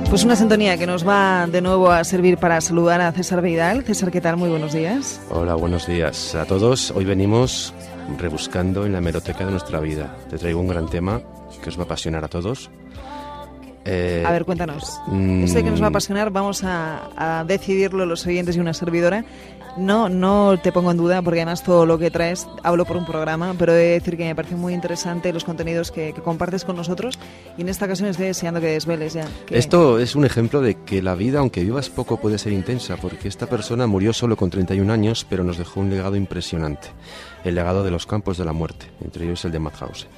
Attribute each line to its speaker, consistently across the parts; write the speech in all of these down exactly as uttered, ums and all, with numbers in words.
Speaker 1: Pues una sintonía que nos va de nuevo a servir para saludar a César Vidal. César, ¿qué tal? Muy buenos días.
Speaker 2: Hola, buenos días a todos. Hoy venimos rebuscando en la hemeroteca de nuestra vida. Te traigo un gran tema que os va a apasionar a todos.
Speaker 1: Eh, a ver, cuéntanos. Mmm... Este que nos va a apasionar vamos a, a decidirlo los oyentes y una servidora. No, no te pongo en duda porque además todo lo que traes, hablo por un programa, pero he de decir que me parece muy interesante los contenidos que, que compartes con nosotros y en esta ocasión estoy deseando que desveles ya. Que...
Speaker 2: Esto es un ejemplo de que la vida, aunque vivas poco, puede ser intensa, porque esta persona murió solo con treinta y un años, pero nos dejó un legado impresionante, el legado de los campos de la muerte, entre ellos el de Mauthausen.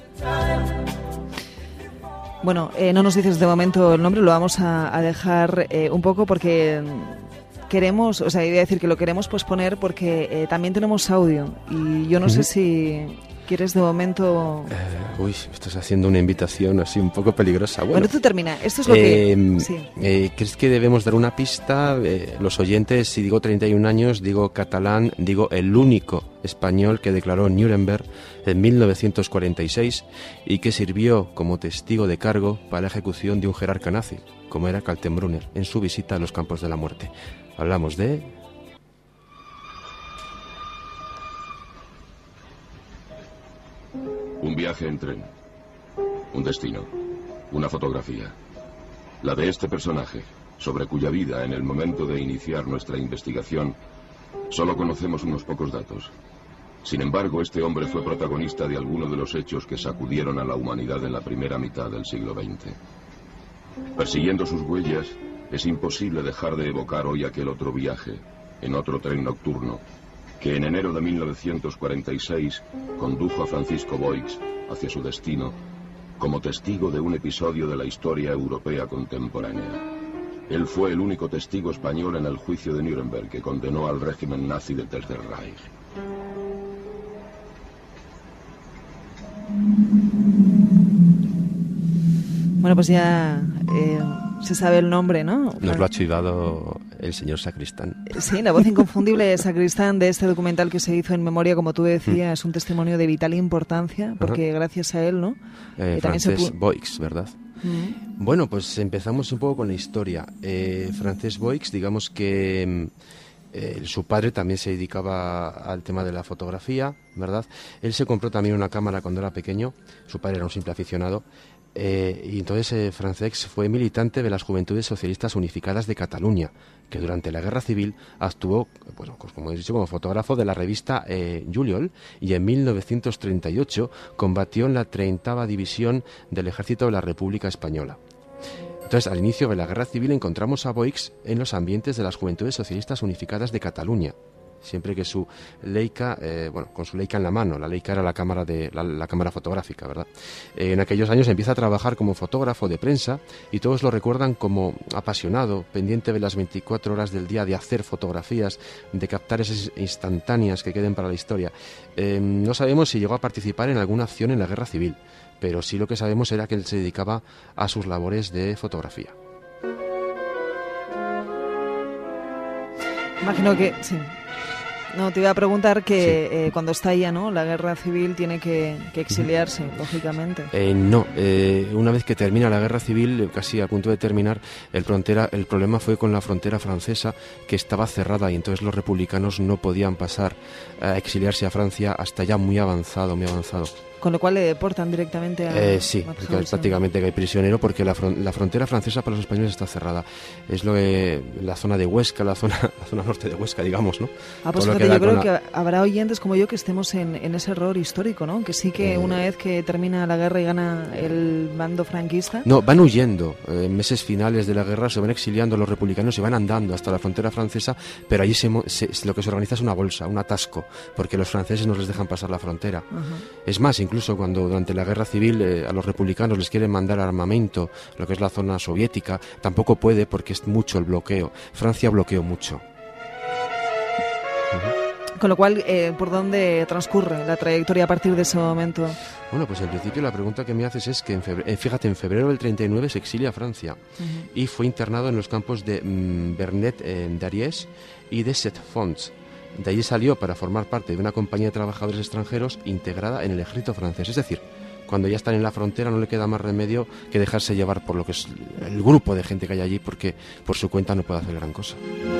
Speaker 1: Bueno, eh, no nos dices de momento el nombre, lo vamos a, a dejar eh, un poco porque... Queremos, o sea, iba a decir que lo queremos posponer porque eh, también tenemos audio y yo no uh-huh. sé si quieres de momento...
Speaker 2: Uh, uy, estás haciendo una invitación así un poco peligrosa. Bueno,
Speaker 1: bueno tú termina, esto es lo
Speaker 2: eh,
Speaker 1: que... Sí.
Speaker 2: Eh, ¿Crees que debemos dar una pista? Eh, los oyentes, si digo treinta y un años, digo catalán, digo el único español que declaró en Nuremberg en mil novecientos cuarenta y seis y que sirvió como testigo de cargo para la ejecución de un jerarca nazi, como era Kaltenbrunner, en su visita a los campos de la muerte. Hablamos de...
Speaker 3: Un viaje en tren, un destino, una fotografía. La de este personaje, sobre cuya vida en el momento de iniciar nuestra investigación solo conocemos unos pocos datos. Sin embargo, este hombre fue protagonista de algunos de los hechos que sacudieron a la humanidad en la primera mitad del siglo veinte. Persiguiendo sus huellas, es imposible dejar de evocar hoy aquel otro viaje, en otro tren nocturno, que en enero de mil novecientos cuarenta y seis condujo a Francisco Boix hacia su destino como testigo de un episodio de la historia europea contemporánea. Él fue el único testigo español en el juicio de Nuremberg que condenó al régimen nazi del Tercer Reich.
Speaker 1: Bueno, pues ya eh, se sabe el nombre, ¿no?
Speaker 2: Nos lo ha chivado el señor Sacristán.
Speaker 1: Sí, la voz inconfundible de Sacristán de este documental que se hizo en memoria, como tú decías, mm. es un testimonio de vital importancia, porque uh-huh. gracias a él, ¿no?
Speaker 2: Eh,
Speaker 1: eh,
Speaker 2: Francesc
Speaker 1: también se
Speaker 2: Boix, ¿verdad? Mm. Bueno, pues empezamos un poco con la historia. Eh, Francesc Boix, digamos que... Eh, su padre también se dedicaba al tema de la fotografía, ¿verdad? Él se compró también una cámara cuando era pequeño, su padre era un simple aficionado, eh, y entonces eh, Francesc fue militante de las Juventudes Socialistas Unificadas de Cataluña, que durante la Guerra Civil actuó, bueno, pues como he dicho, como fotógrafo de la revista eh, Juliol, y en mil novecientos treinta y ocho combatió en la treinta División del Ejército de la República Española. Entonces, al inicio de la Guerra Civil encontramos a Boix en los ambientes de las Juventudes Socialistas Unificadas de Cataluña, siempre que su Leica, eh, bueno, con su Leica en la mano, la Leica era la cámara de la, la cámara fotográfica, ¿verdad? Eh, en aquellos años empieza a trabajar como fotógrafo de prensa y todos lo recuerdan como apasionado, pendiente de las veinticuatro horas del día de hacer fotografías, de captar esas instantáneas que queden para la historia. Eh, no sabemos si llegó a participar en alguna acción en la Guerra Civil, pero sí lo que sabemos era que él se dedicaba a sus labores de fotografía.
Speaker 1: Imagino que sí. No, te iba a preguntar que sí. eh, cuando estalla, ¿no?, la guerra civil tiene que, que exiliarse, uh-huh. lógicamente.
Speaker 2: Eh, no, eh, una vez que termina la guerra civil, casi a punto de terminar, el, frontera, el problema fue con la frontera francesa, que estaba cerrada y entonces los republicanos no podían pasar a exiliarse a Francia hasta ya muy avanzado, muy avanzado.
Speaker 1: Con lo cual le deportan directamente a...
Speaker 2: Eh, sí, que prácticamente que hay prisionero porque la, fron- la frontera francesa para los españoles está cerrada. Es lo que la zona de Huesca, la zona la zona norte de Huesca, digamos, ¿no?
Speaker 1: Ah, pues fíjate, yo creo la... que habrá oyentes como yo que estemos en, en ese error histórico, ¿no? Que sí que eh... una vez que termina la guerra y gana el bando franquista...
Speaker 2: No, van huyendo. En eh, meses finales de la guerra se van exiliando los republicanos y van andando hasta la frontera francesa, pero allí se, se, lo que se organiza es una bolsa, un atasco, porque los franceses no les dejan pasar la frontera. Uh-huh. Es más, incluso cuando durante la guerra civil eh, a los republicanos les quieren mandar armamento, lo que es la zona soviética, tampoco puede porque es mucho el bloqueo. Francia bloqueó mucho.
Speaker 1: Uh-huh. Con lo cual, eh, ¿por dónde transcurre la trayectoria a partir de ese momento?
Speaker 2: Bueno, pues en principio la pregunta que me haces es que, en febrero, eh, fíjate, en febrero del treinta y nueve se exilia a Francia uh-huh. y fue internado en los campos de mm, Vernet eh, d'Ariès y de Setfonds. De allí salió para formar parte de una compañía de trabajadores extranjeros integrada en el ejército francés, es decir, cuando ya están en la frontera no le queda más remedio que dejarse llevar por lo que es el grupo de gente que hay allí, porque por su cuenta no puede hacer gran cosa.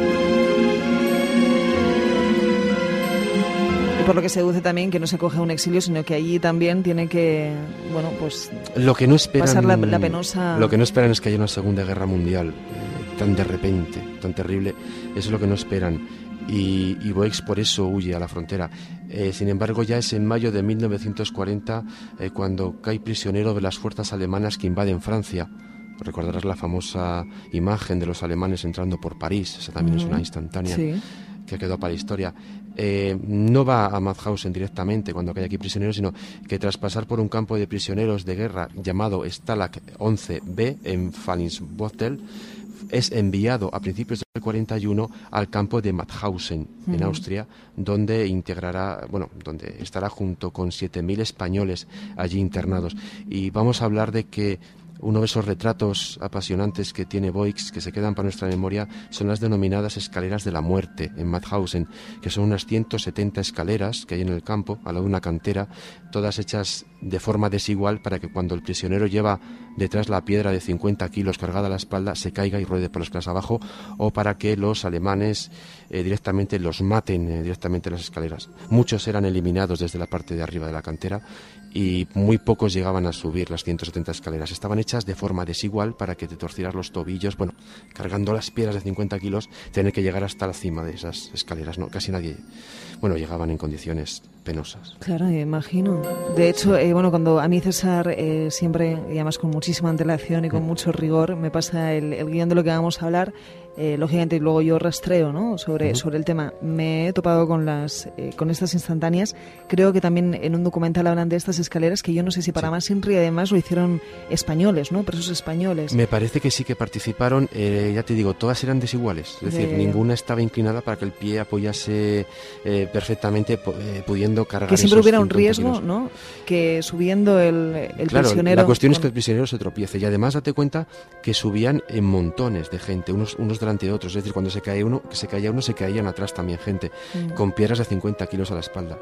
Speaker 1: Y por lo que se deduce también que no se coge un exilio, sino que allí también tiene que, bueno, pues
Speaker 2: lo que no esperan,
Speaker 1: pasar la, la penosa...
Speaker 2: Lo que no esperan es que haya una Segunda Guerra Mundial eh, tan de repente, tan terrible. Eso es lo que no esperan. Y, y Boix por eso huye a la frontera. Eh, sin embargo, ya es en mayo de mil novecientos cuarenta eh, cuando cae prisionero de las fuerzas alemanas que invaden Francia. Recordarás la famosa imagen de los alemanes entrando por París. Esa también uh-huh. es una instantánea. Sí. Que quedó para la historia. Eh, no va a Mauthausen directamente cuando cae aquí prisionero, sino que tras pasar por un campo de prisioneros de guerra llamado Stalag once B en Fallingsbüttel, es enviado a principios del cuarenta y uno al campo de Mauthausen, uh-huh. en Austria, donde integrará, bueno, donde estará junto con siete mil españoles allí internados. Y vamos a hablar de que uno de esos retratos apasionantes que tiene Boix, que se quedan para nuestra memoria, son las denominadas escaleras de la muerte en Mauthausen, que son unas ciento setenta escaleras que hay en el campo, al lado de una cantera, todas hechas de forma desigual para que cuando el prisionero lleva detrás la piedra de cincuenta kilos cargada a la espalda, se caiga y ruede por las escaleras abajo, o para que los alemanes eh, directamente los maten eh, directamente en las escaleras. Muchos eran eliminados desde la parte de arriba de la cantera y muy pocos llegaban a subir las ciento setenta escaleras. Estaban hechas de forma desigual para que te torcieras los tobillos, bueno, cargando las piedras de cincuenta kilos, tener que llegar hasta la cima de esas escaleras, ¿no? Casi nadie, bueno, llegaban en condiciones penosas.
Speaker 1: Claro, me imagino. De hecho, eh, bueno, cuando a mí César eh, siempre, y además con muchísima antelación y con mm. mucho rigor, me pasa el, el guión de lo que vamos a hablar, eh, lógicamente luego yo rastreo, ¿no?, sobre, uh-huh. sobre el tema. Me he topado con las eh, con estas instantáneas. Creo que también en un documental hablan de estas escaleras, que yo no sé si para sí. más Inri además lo hicieron españoles, ¿no?, presos españoles.
Speaker 2: Me parece que sí que participaron, eh, ya te digo, todas eran desiguales, es decir, de... ninguna estaba inclinada para que el pie apoyase eh, perfectamente, eh, pudiendo cargar.
Speaker 1: Que siempre hubiera un riesgo, kilos. ¿No?, que subiendo el, el
Speaker 2: claro,
Speaker 1: prisionero...
Speaker 2: la cuestión
Speaker 1: con...
Speaker 2: es que el prisionero se tropiece, y además date cuenta que subían en montones de gente, unos, unos delante de otros, es decir, cuando se caía uno, que se caía uno, se caían atrás también gente, mm. con piedras de cincuenta kilos a la espalda.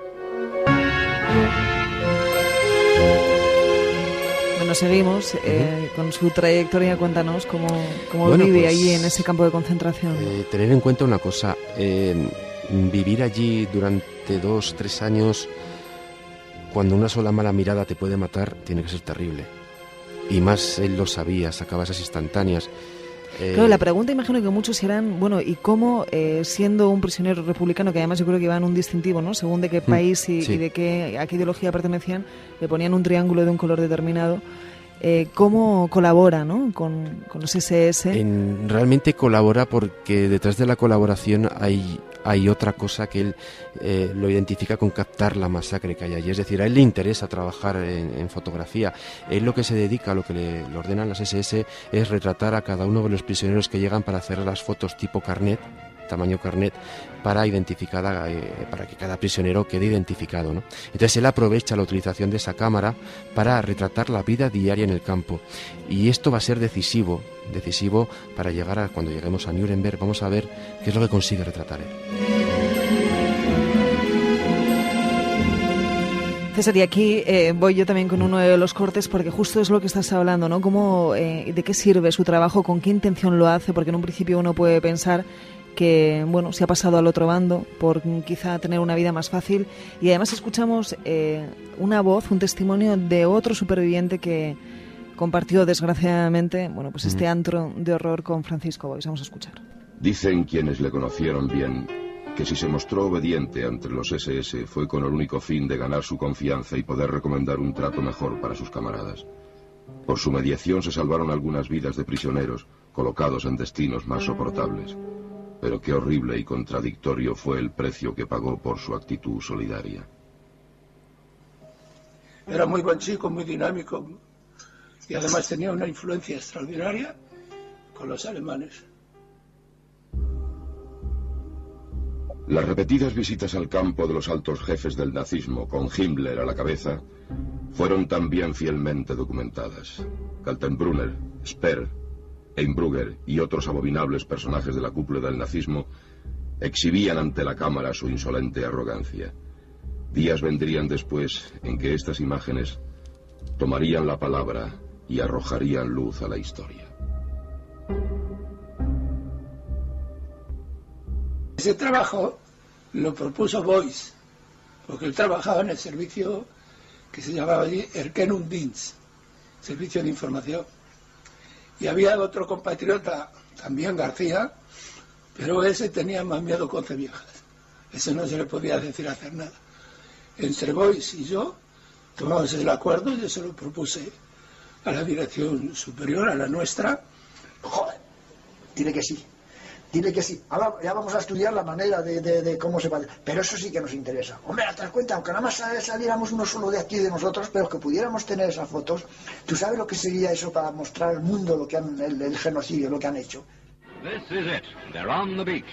Speaker 1: Bueno, seguimos eh, uh-huh. con su trayectoria. Cuéntanos cómo, cómo bueno, vive pues, allí en ese campo de concentración.
Speaker 2: Eh, tener en cuenta una cosa, eh, vivir allí durante dos, tres años, cuando una sola mala mirada te puede matar, tiene que ser terrible. Y más él lo sabía, sacaba esas instantáneas.
Speaker 1: Eh... Claro, la pregunta imagino que muchos serán, bueno, ¿y cómo, eh, siendo un prisionero republicano, que además yo creo que iban un distintivo, ¿no?, según de qué país y, sí. y de qué, a qué ideología pertenecían, le ponían un triángulo de un color determinado, eh, ¿cómo colabora, ¿no?, con, con los ese ese?
Speaker 2: En, realmente colabora porque detrás de la colaboración hay, hay otra cosa que él eh, lo identifica con captar la masacre que hay allí. Es decir, a él le interesa trabajar en, en fotografía. Él lo que se dedica, lo que le, le ordenan las ese ese, es retratar a cada uno de los prisioneros que llegan para hacer las fotos tipo carnet, tamaño carnet, para identificar eh, para que cada prisionero quede identificado, ¿no? Entonces él aprovecha la utilización de esa cámara para retratar la vida diaria en el campo, y esto va a ser decisivo decisivo para llegar a, cuando lleguemos a Nuremberg, vamos a ver qué es lo que consigue retratar él.
Speaker 1: César, y aquí eh, voy yo también con uno de los cortes, porque justo es lo que estás hablando, ¿no? ¿Cómo, eh, ¿de qué sirve su trabajo? ¿Con qué intención lo hace? Porque en un principio uno puede pensar que, bueno, se ha pasado al otro bando por quizá tener una vida más fácil, y además escuchamos eh, una voz, un testimonio de otro superviviente que compartió desgraciadamente, bueno, pues este antro de horror con Francisco Boix. Vamos a escuchar.
Speaker 3: Dicen quienes le conocieron bien que si se mostró obediente ante los ese ese fue con el único fin de ganar su confianza y poder recomendar un trato mejor para sus camaradas. Por su mediación se salvaron algunas vidas de prisioneros colocados en destinos más soportables. Pero qué horrible y contradictorio fue el precio que pagó por su actitud solidaria.
Speaker 4: Era muy buen chico, muy dinámico, y además tenía una influencia extraordinaria con los alemanes.
Speaker 3: Las repetidas visitas al campo de los altos jefes del nazismo, con Himmler a la cabeza, fueron también fielmente documentadas. Kaltenbrunner, Speer, Einbrugger y otros abominables personajes de la cúpula del nazismo exhibían ante la cámara su insolente arrogancia. Días vendrían después en que estas imágenes tomarían la palabra y arrojarían luz a la historia.
Speaker 4: Ese trabajo lo propuso Boyce, porque él trabajaba en el servicio que se llamaba allí Erkenunddienst, servicio de información. Y había otro compatriota, también García, pero ese tenía más miedo con Ceviejas. Ese no se le podía decir hacer nada. Entre Boyce y yo tomamos el acuerdo, yo se lo propuse a la dirección superior, a la nuestra.
Speaker 5: Joder, dile que sí, dile que sí. Ahora ya vamos a estudiar la manera de, de, de cómo se va. Pero eso sí que nos interesa. Hombre, te das cuenta, aunque nada más saliéramos uno solo de aquí de nosotros, pero que pudiéramos tener esas fotos, ¿tú sabes lo que sería eso para mostrar al mundo lo que han, el, el genocidio, lo que han hecho?
Speaker 6: This is it. They're on the beach.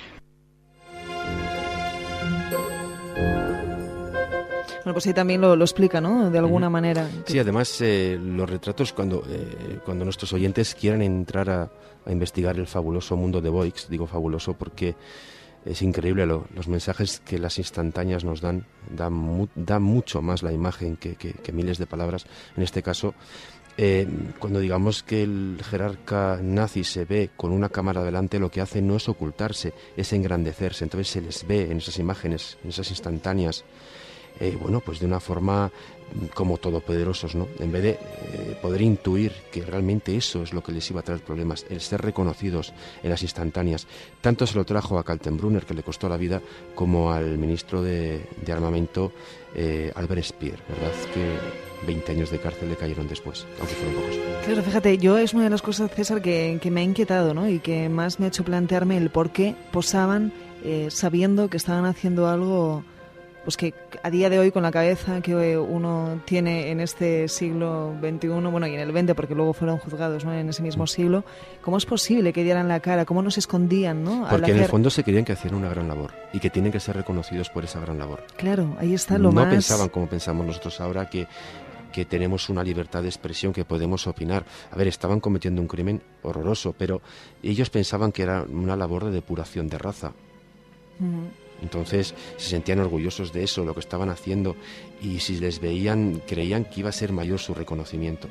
Speaker 1: Bueno, pues ahí también lo, lo explica, ¿no? De alguna uh-huh. manera.
Speaker 2: Sí, además eh, los retratos, cuando, eh, cuando nuestros oyentes quieran entrar a, a investigar el fabuloso mundo de Boix, digo fabuloso porque es increíble lo, los mensajes que las instantáneas nos dan, dan, mu, dan mucho más la imagen que, que, que miles de palabras. En este caso, eh, cuando digamos que el jerarca nazi se ve con una cámara delante, lo que hace no es ocultarse, es engrandecerse. Entonces se les ve en esas imágenes, en esas instantáneas, Eh, bueno, pues de una forma como todopoderosos, ¿no? En vez de eh, poder intuir que realmente eso es lo que les iba a traer problemas, el ser reconocidos en las instantáneas. Tanto se lo trajo a Kaltenbrunner, que le costó la vida, como al ministro de, de armamento, eh, Albert Speer, ¿verdad? Que veinte años de cárcel le cayeron después, aunque fueron pocos.
Speaker 1: Claro, fíjate, yo es una de las cosas, César, que, que me ha inquietado, ¿no? Y que más me ha hecho plantearme el por qué posaban eh, sabiendo que estaban haciendo algo... Pues que a día de hoy, con la cabeza que uno tiene en este siglo veintiuno, bueno, y en el veinte, porque luego fueron juzgados, ¿no?, en ese mismo siglo, ¿cómo es posible que dieran la cara? ¿Cómo no se escondían, no?
Speaker 2: Porque en el fondo se creían que hacían una gran labor y que tienen que ser reconocidos por esa gran labor.
Speaker 1: Claro, ahí está lo
Speaker 2: no
Speaker 1: más...
Speaker 2: No pensaban como pensamos nosotros ahora, que, que tenemos una libertad de expresión, que podemos opinar. A ver, estaban cometiendo un crimen horroroso, pero ellos pensaban que era una labor de depuración de raza. Uh-huh. Entonces se sentían orgullosos de eso, lo que estaban haciendo, y si les veían, creían que iba a ser mayor su reconocimiento.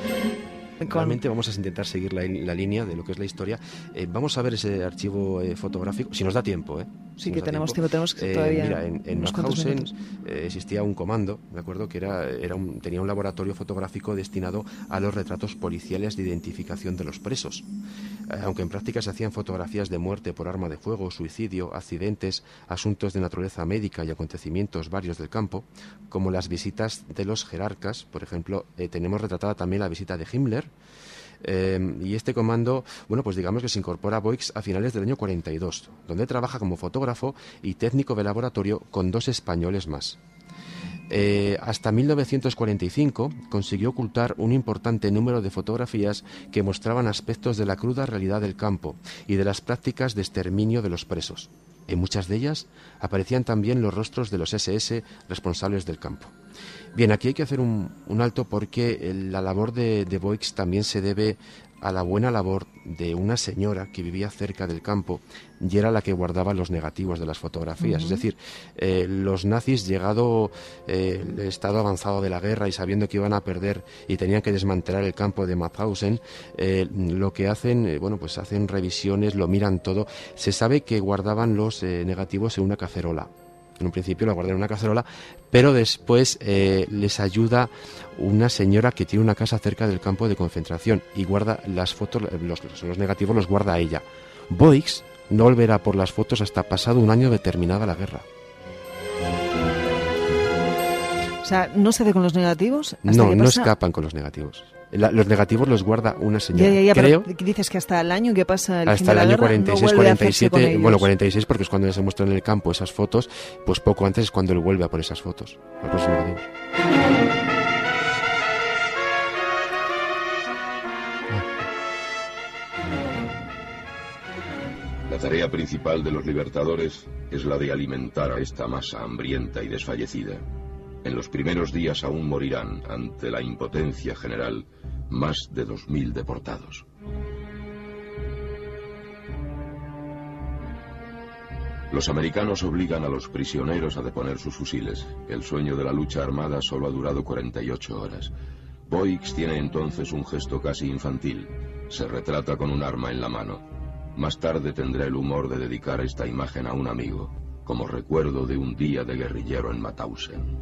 Speaker 2: Realmente vamos a intentar seguir la, la línea de lo que es la historia. Eh, vamos a ver ese archivo eh, fotográfico, si nos da tiempo, ¿eh?
Speaker 1: Sí,
Speaker 2: si
Speaker 1: que tenemos tiempo, tenemos que
Speaker 2: eh,
Speaker 1: todavía...
Speaker 2: Mira, en, en Mauthausen eh, existía un comando, ¿de acuerdo?, que era, era un, tenía un laboratorio fotográfico destinado a los retratos policiales de identificación de los presos. Eh, aunque en práctica se hacían fotografías de muerte por arma de fuego, suicidio, accidentes, asuntos de naturaleza médica y acontecimientos varios del campo, como las visitas de los jerarcas. Por ejemplo, eh, tenemos retratada también la visita de Himmler. Eh, y este comando, bueno, pues digamos que se incorpora a Boix a finales del año cuarenta y dos, donde trabaja como fotógrafo y técnico de laboratorio con dos españoles más. Eh, hasta mil novecientos cuarenta y cinco consiguió ocultar un importante número de fotografías que mostraban aspectos de la cruda realidad del campo y de las prácticas de exterminio de los presos. En muchas de ellas aparecían también los rostros de los ese ese responsables del campo. Bien, aquí hay que hacer un, un alto, porque la labor de, de Boix también se debe a la buena labor de una señora que vivía cerca del campo y era la que guardaba los negativos de las fotografías. Uh-huh. Es decir, eh, los nazis, llegado eh, el estado avanzado de la guerra y sabiendo que iban a perder y tenían que desmantelar el campo de Mauthausen, eh, lo que hacen, eh, bueno, pues hacen revisiones, lo miran todo. Se sabe que guardaban los eh, negativos en una cacerola. En un principio la guardan en una cacerola, pero después eh, les ayuda una señora que tiene una casa cerca del campo de concentración y guarda las fotos, los, los negativos los guarda ella. Boix no volverá por las fotos hasta pasado un año de terminada la guerra.
Speaker 1: O sea, ¿no se hace con los negativos? ¿Hasta
Speaker 2: No,
Speaker 1: que
Speaker 2: no
Speaker 1: pasa?
Speaker 2: escapan con los negativos. La, los negativos los guarda una señora.
Speaker 1: Ya, ya, ya,
Speaker 2: Creo.
Speaker 1: pero dices que hasta el año que pasa el
Speaker 2: hasta
Speaker 1: fin de
Speaker 2: el
Speaker 1: la
Speaker 2: año
Speaker 1: guerra,
Speaker 2: cuarenta y seis,
Speaker 1: no vuelve
Speaker 2: cuarenta y siete,
Speaker 1: a hacerse con
Speaker 2: bueno,
Speaker 1: ellos.
Speaker 2: cuarenta y seis porque es cuando se muestran en el campo esas fotos, pues poco antes es cuando él vuelve a por esas fotos, a por esos negativos.
Speaker 3: La tarea principal de los libertadores es la de alimentar a esta masa hambrienta y desfallecida. En los primeros días aún morirán, ante la impotencia general, más de dos mil deportados. Los americanos obligan a los prisioneros a deponer sus fusiles. El sueño de la lucha armada solo ha durado cuarenta y ocho horas. Boix tiene entonces un gesto casi infantil. Se retrata con un arma en la mano. Más tarde tendrá el humor de dedicar esta imagen a un amigo, como recuerdo de un día de guerrillero en Mauthausen.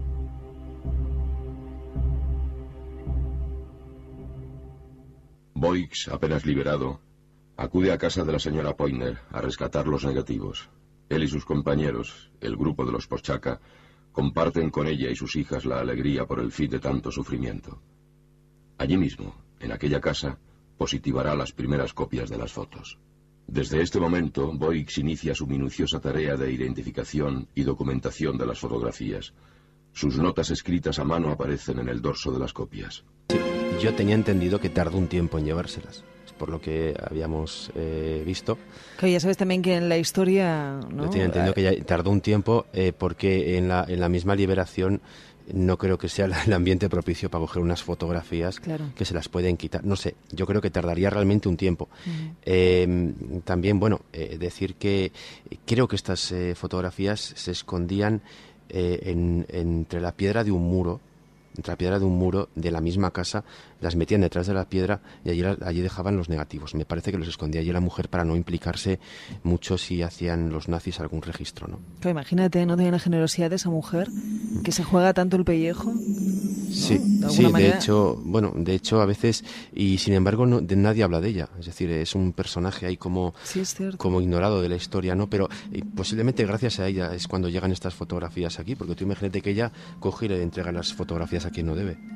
Speaker 3: Boix, apenas liberado, acude a casa de la señora Poigner a rescatar los negativos. Él y sus compañeros, el grupo de los Pochaka, comparten con ella y sus hijas la alegría por el fin de tanto sufrimiento. Allí mismo, en aquella casa, positivará las primeras copias de las fotos. Desde este momento, Boix inicia su minuciosa tarea de identificación y documentación de las fotografías. Sus notas escritas a mano aparecen en el dorso de las copias.
Speaker 2: Sí, yo tenía entendido que tardó un tiempo en llevárselas, por lo que habíamos eh, visto.
Speaker 1: Que ya sabes también que en la historia, ¿no?
Speaker 2: Yo tenía entendido que ya tardó un tiempo eh, porque en la, en la misma liberación no creo que sea el ambiente propicio para coger unas fotografías
Speaker 1: claro.
Speaker 2: que se las pueden quitar. No sé, yo creo que tardaría realmente un tiempo.
Speaker 1: Uh-huh.
Speaker 2: Eh, también, bueno, eh, decir que creo que estas eh, fotografías se escondían eh, en, entre la piedra de un muro, entre la piedra de un muro de la misma casa, las metían detrás de la piedra y allí, allí dejaban los negativos. Me parece que los escondía allí la mujer para no implicarse mucho si hacían los nazis algún registro, ¿no?
Speaker 1: Claro, imagínate, no tiene la generosidad de esa mujer que se juega tanto el pellejo.
Speaker 2: Sí,
Speaker 1: ¿no? De
Speaker 2: sí,
Speaker 1: manera...
Speaker 2: de hecho, bueno, de hecho a veces, y sin embargo no, de, nadie habla de ella, es decir, es un personaje ahí como,
Speaker 1: sí, es
Speaker 2: como ignorado de la historia, ¿no? Pero y posiblemente gracias a ella es cuando llegan estas fotografías aquí, porque tú imagínate que ella coge y le entrega las fotografías a quien no debe.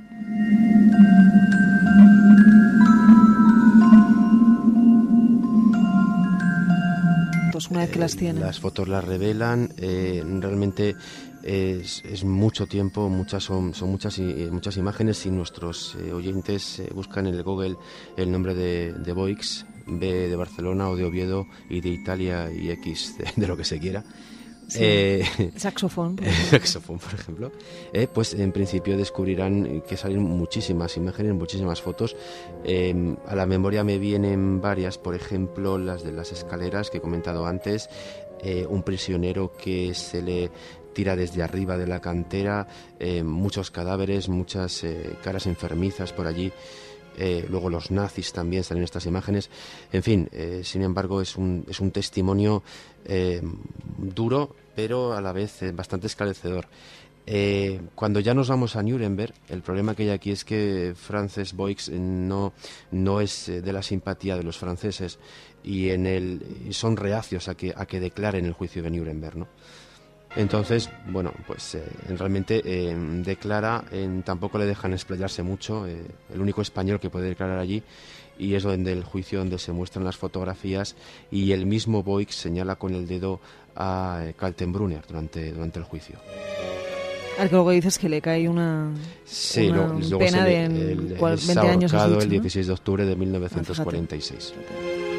Speaker 1: Una vez que las tienen.
Speaker 2: Eh, las fotos las revelan, eh, realmente es, es mucho tiempo, muchas son, son muchas muchas imágenes. Si nuestros eh, oyentes eh, buscan en el Google el nombre de, de Boix, B de Barcelona o de Oviedo y de Italia y X de, de lo que se quiera.
Speaker 1: Sí.
Speaker 2: Eh,
Speaker 1: saxofón, por
Speaker 2: saxofón, por ejemplo. Eh, pues en principio descubrirán que salen muchísimas imágenes, muchísimas fotos. Eh, a la memoria me vienen varias, por ejemplo, las de las escaleras que he comentado antes. Eh, un prisionero que se le tira desde arriba de la cantera, eh, muchos cadáveres, muchas eh, caras enfermizas por allí. Eh, luego los nazis también salen en estas imágenes. En fin, eh, sin embargo, es un, es un testimonio eh, duro, pero a la vez eh, bastante esclarecedor. Eh, cuando ya nos vamos a Nuremberg, el problema que hay aquí es que Frances Boix no, no es eh, de la simpatía de los franceses y en el, son reacios a que, a que declaren el juicio de Nuremberg, ¿no? Entonces, bueno, pues eh, realmente eh, declara, eh, tampoco le dejan explayarse mucho, eh, el único español que puede declarar allí, y es donde el juicio donde se muestran las fotografías y el mismo Boix señala con el dedo a eh, Kaltenbrunner durante, durante el juicio.
Speaker 1: Al que luego dices que le cae una,
Speaker 2: sí,
Speaker 1: una
Speaker 2: lo, luego
Speaker 1: pena
Speaker 2: le,
Speaker 1: de
Speaker 2: el,
Speaker 1: cual,
Speaker 2: el,
Speaker 1: veinte años.
Speaker 2: ahorcado
Speaker 1: Dicho,
Speaker 2: el dieciséis
Speaker 1: ¿no?
Speaker 2: de octubre de mil novecientos cuarenta y seis.
Speaker 1: Ah,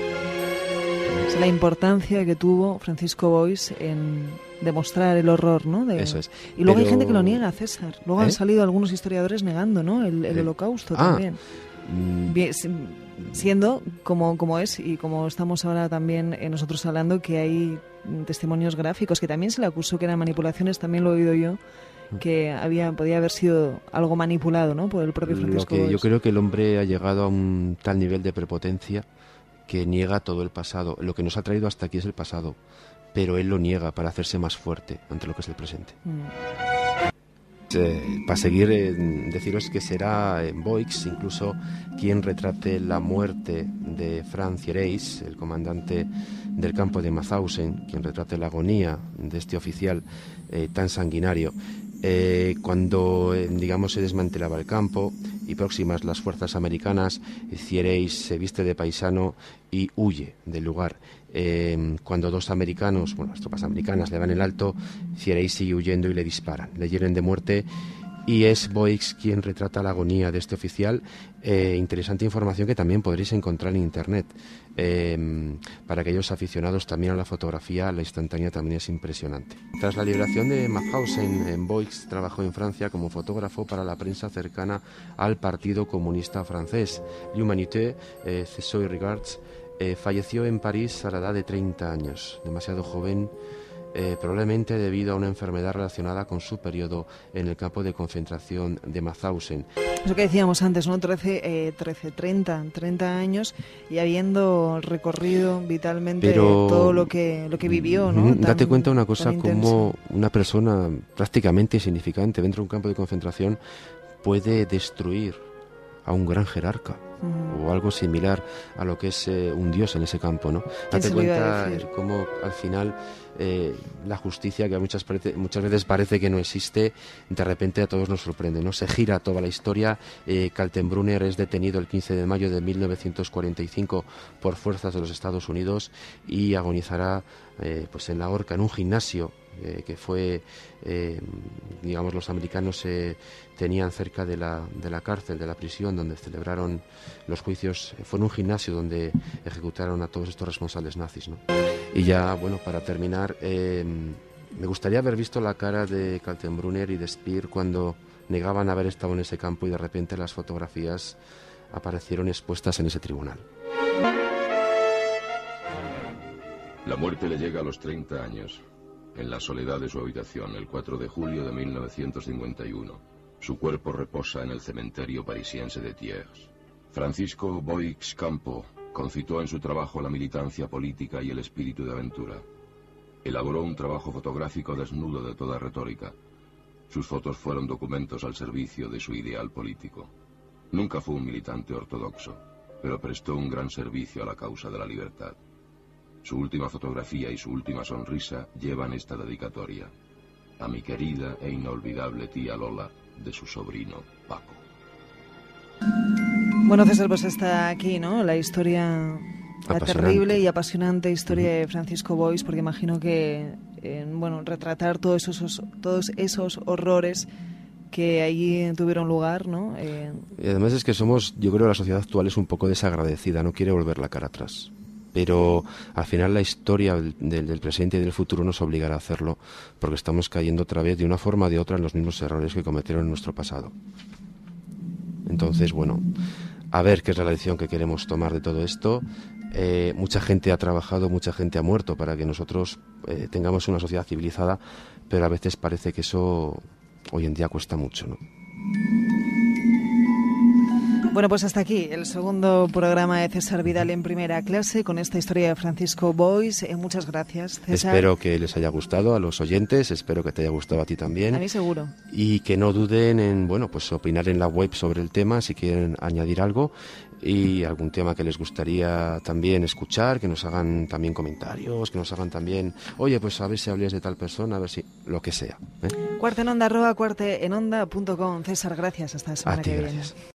Speaker 1: es la importancia que tuvo Francisco Boix en demostrar el horror, ¿no? De...
Speaker 2: Eso es.
Speaker 1: Y luego
Speaker 2: Pero...
Speaker 1: hay gente que lo niega, César. Luego
Speaker 2: ¿Eh?
Speaker 1: han salido algunos historiadores negando, ¿no? El, el
Speaker 2: ¿Eh?
Speaker 1: holocausto
Speaker 2: ah.
Speaker 1: también.
Speaker 2: Mm.
Speaker 1: Bien, siendo como, como es y como estamos ahora también eh, nosotros hablando, que hay testimonios gráficos, que también se le acusó que eran manipulaciones, también lo he oído yo, que había podía haber sido algo manipulado, ¿no? Por el propio Francisco
Speaker 2: Lo que
Speaker 1: Boix.
Speaker 2: yo creo que el hombre ha llegado a un tal nivel de prepotencia que niega todo el pasado. Lo que nos ha traído hasta aquí es el pasado, pero él lo niega para hacerse más fuerte ante lo que es el presente.
Speaker 1: Mm.
Speaker 2: Eh, para seguir, eh, deciros que será eh, Boix incluso quien retrate la muerte de Franz Thiereis, el comandante del campo de Mauthausen, quien retrate la agonía de este oficial eh, tan sanguinario. Eh, cuando, eh, digamos, se desmantelaba el campo y próximas las fuerzas americanas, Thiereis se viste de paisano y huye del lugar. Eh, cuando dos americanos, bueno, las tropas americanas le dan el alto, Thiereis sigue huyendo y le disparan, le hieren de muerte. Y es Boix quien retrata la agonía de este oficial. Eh, interesante información que también podréis encontrar en internet. Eh, para aquellos aficionados también a la fotografía, la instantánea también es impresionante. Tras la liberación de Mauthausen, en Boix trabajó en Francia como fotógrafo para la prensa cercana al Partido Comunista Francés. L'Humanité, eh, Cesó y Regards, eh, falleció en París a la edad de treinta años, demasiado joven eh, probablemente debido a una enfermedad relacionada con su periodo en el campo de concentración de Mauthausen.
Speaker 1: Eso que decíamos antes, ¿no? trece, eh, trece, treinta, treinta años y habiendo recorrido vitalmente
Speaker 2: Pero,
Speaker 1: todo lo que lo que vivió, ¿no? Tan,
Speaker 2: date cuenta una cosa, como una persona prácticamente insignificante dentro de un campo de concentración puede destruir a un gran jerarca. Uh-huh. O algo similar a lo que es eh, un dios en ese campo, ¿no? Date cuenta cómo al final eh, la justicia, que muchas, parece, muchas veces parece que no existe, de repente a todos nos sorprende, ¿no? Se gira toda la historia. eh, Kaltenbrunner es detenido el quince de mayo de mil novecientos cuarenta y cinco por fuerzas de los Estados Unidos y agonizará eh, pues en la horca, en un gimnasio eh, que fue, eh, digamos, los americanos eh, tenían cerca de la, de la cárcel, de la prisión donde celebraron los juicios. Fue en un gimnasio donde ejecutaron a todos estos responsables nazis, ¿no? Y ya, bueno, para terminar, eh, me gustaría haber visto la cara de Kaltenbrunner y de Speer cuando negaban haber estado en ese campo y de repente las fotografías aparecieron expuestas en ese tribunal.
Speaker 3: La muerte le llega a los treinta años, en la soledad de su habitación, el cuatro de julio de mil novecientos cincuenta y uno. Su cuerpo reposa en el cementerio parisiense de Thiers. Francisco Boix Campo concitó en su trabajo la militancia política y el espíritu de aventura. Elaboró un trabajo fotográfico desnudo de toda retórica. Sus fotos fueron documentos al servicio de su ideal político. Nunca fue un militante ortodoxo, pero prestó un gran servicio a la causa de la libertad. Su última fotografía y su última sonrisa llevan esta dedicatoria: a mi querida e inolvidable tía Lola, de su sobrino Paco.
Speaker 1: Bueno, César, pues está aquí, ¿no? La historia, la terrible y apasionante historia uh-huh. de Francisco Boix, porque imagino que, eh, bueno, retratar todos esos, todos esos horrores que allí tuvieron lugar, ¿no? Eh...
Speaker 2: Y además es que somos, yo creo que la sociedad actual es un poco desagradecida, no quiere volver la cara atrás. Pero al final la historia del, del presente y del futuro nos obligará a hacerlo, porque estamos cayendo otra vez de una forma o de otra en los mismos errores que cometieron en nuestro pasado. Entonces, bueno, a ver qué es la lección que queremos tomar de todo esto. Eh, mucha gente ha trabajado, mucha gente ha muerto para que nosotros eh, tengamos una sociedad civilizada, pero a veces parece que eso hoy en día cuesta mucho, ¿no?
Speaker 1: Bueno, pues hasta aquí el segundo programa de César Vidal en Primera Clase con esta historia de Francisco Boix. Eh, muchas gracias, César.
Speaker 2: Espero que les haya gustado a los oyentes, espero que te haya gustado a ti también.
Speaker 1: A mí seguro.
Speaker 2: Y que no duden en, bueno, pues opinar en la web sobre el tema si quieren añadir algo y algún tema que les gustaría también escuchar, que nos hagan también comentarios, que nos hagan también, oye, pues a ver si hables de tal persona, a ver si, lo que sea. ¿eh?
Speaker 1: Cuarta en onda, arroba cuarta en onda punto com. César, gracias, hasta la semana
Speaker 2: a ti,
Speaker 1: que viene.
Speaker 2: Gracias.